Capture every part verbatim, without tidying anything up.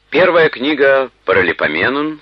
Первая книга Паралипоменон,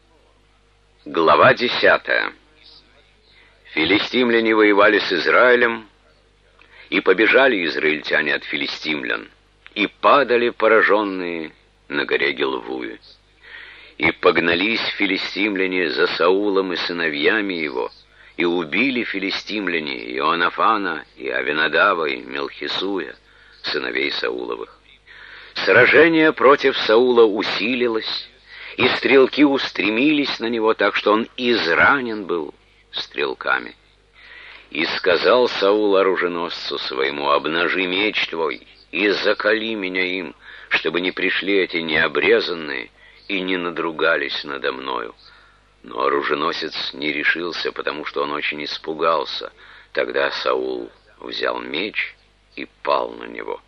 глава десятая. Филистимляне воевали с Израилем, и побежали израильтяне от филистимлян, и падали пораженные на горе Гилвуе. И погнались филистимляне за Саулом и сыновьями его, и убили филистимляне Иоаннафана, и Авинадава, и Мелхисуя, сыновей Сауловых. Сражение против Саула усилилось, и стрелки устремились на него, так что он изранен был стрелками. И сказал Саул оруженосцу своему: «Обнажи меч твой и заколи меня им, чтобы не пришли эти необрезанные и не надругались надо мною». Но оруженосец не решился, потому что он очень испугался. Тогда Саул взял меч и пал на него.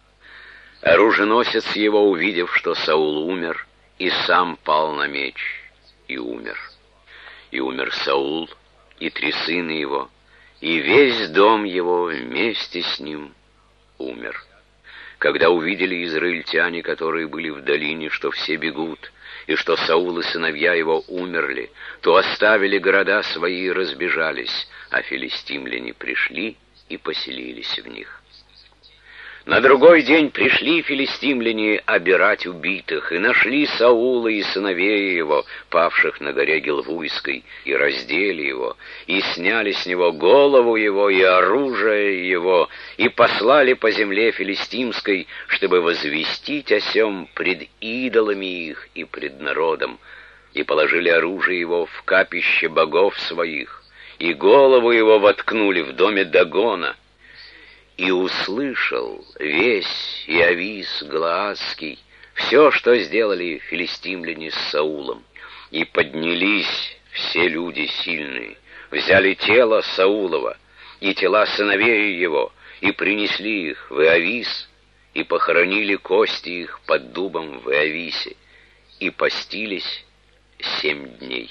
Оруженосец его, увидев, что Саул умер, и сам пал на меч и умер. И умер Саул, и три сына его, и весь дом его вместе с ним умер. Когда увидели израильтяне, которые были в долине, что все бегут, и что Саул и сыновья его умерли, то оставили города свои и разбежались, а филистимляне пришли и поселились в них. На другой день пришли филистимляне обирать убитых, и нашли Саула и сыновей его, павших на горе Гилвуйской, и раздели его, и сняли с него голову его и оружие его, и послали по земле филистимской, чтобы возвестить о сем пред идолами их и пред народом, и положили оружие его в капище богов своих, и голову его воткнули в доме Дагона. И услышал весь Иовис Галаадский все, что сделали филистимляне с Саулом. И поднялись все люди сильные, взяли тело Саулова и тела сыновей его, и принесли их в Иовис, и похоронили кости их под дубом в Иовисе, и постились семь дней.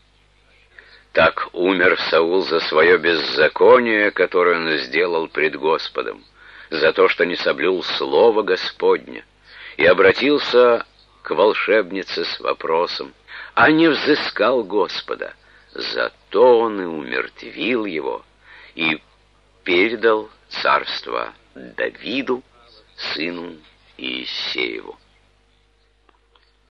Так умер Саул за свое беззаконие, которое он сделал пред Господом, за то, что не соблюл слово Господня, и обратился к волшебнице с вопросом, а не взыскал Господа. Зато он и умертвил его, и передал царство Давиду, сыну Иессееву.